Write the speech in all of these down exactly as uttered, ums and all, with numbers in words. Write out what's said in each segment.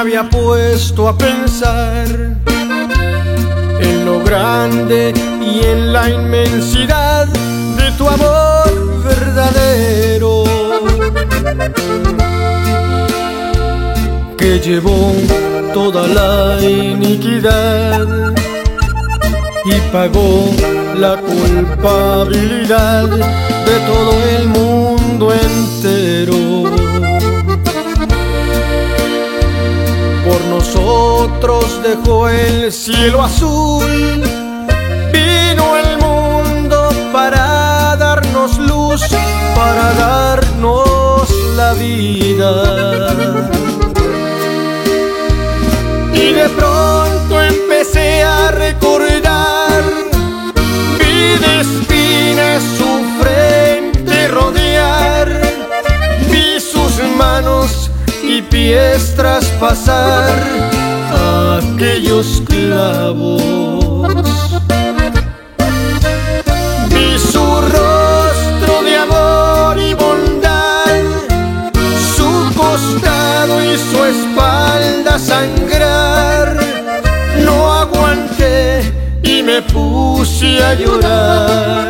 había puesto a pensar en lo grande y en la inmensidad de tu amor verdadero, que llevó toda la iniquidad y pagó la culpabilidad de todo el mundo entero. Por nosotros dejó el cielo azul, vino al mundo para darnos luz, para darnos la vida. Y de pronto empecé a recordar, vi de espinas su frente rodear, vi sus manos y pies traspasar aquellos clavos. Vi su rostro de amor y bondad, su costado y su espalda sangrar. No aguanté y me puse a llorar.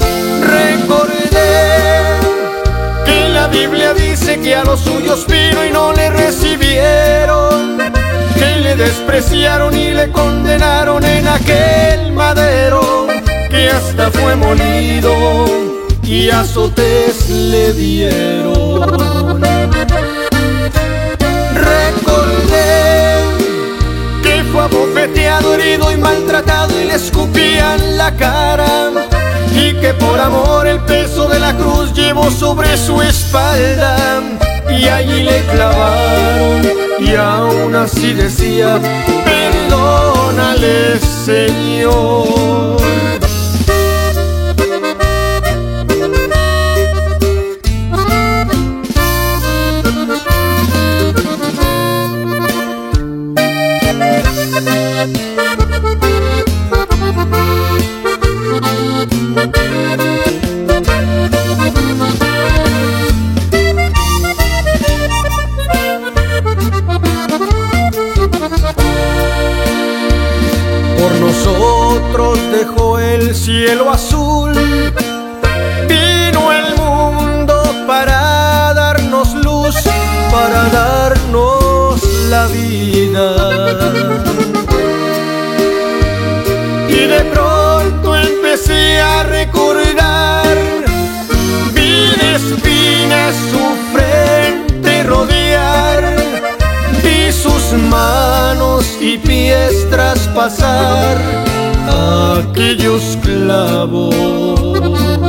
Recordé que la Biblia dice que a los suyos vino y no le recibieron, que le despreciaron y le condenaron en aquel madero, que hasta fue molido y azotes le dieron. Recordé que fue abofeteado, herido y maltratado y le escupían la cara, y que por amor el peso de la cruz llevó sobre su espalda, y allí le clavaron y aún así decía: perdónale, Señor. Por nosotros dejó el cielo azul, vino al mundo para darnos luz, para darnos la vida. Y de pronto empecé a recordar, vi de espinas su frente rodear, vi sus manos y pies traspasar aquellos clavos.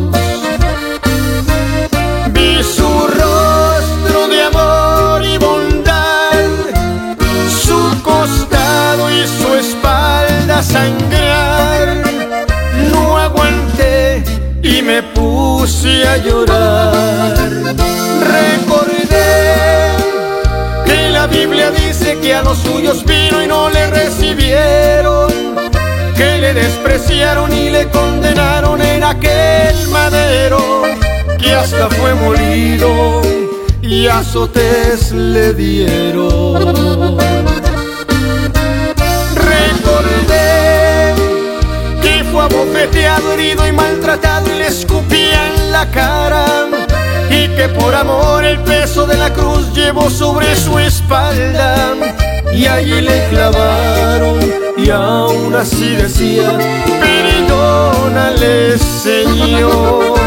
Vi su rostro de amor y bondad, su costado y su espalda sangrar. No aguanté y me puse a llorar. Recordé que la Biblia dice que a los suyos vino y no le recibieron, que le despreciaron y le condenaron en aquel madero, que hasta fue molido y azotes le dieron. Recordé que fue abofeteado, herido y maltratado y le escupían la cara, y que por amor el peso de la cruz llevó sobre su espalda, y allí le clavaron y aún así decía: perdónale, Señor.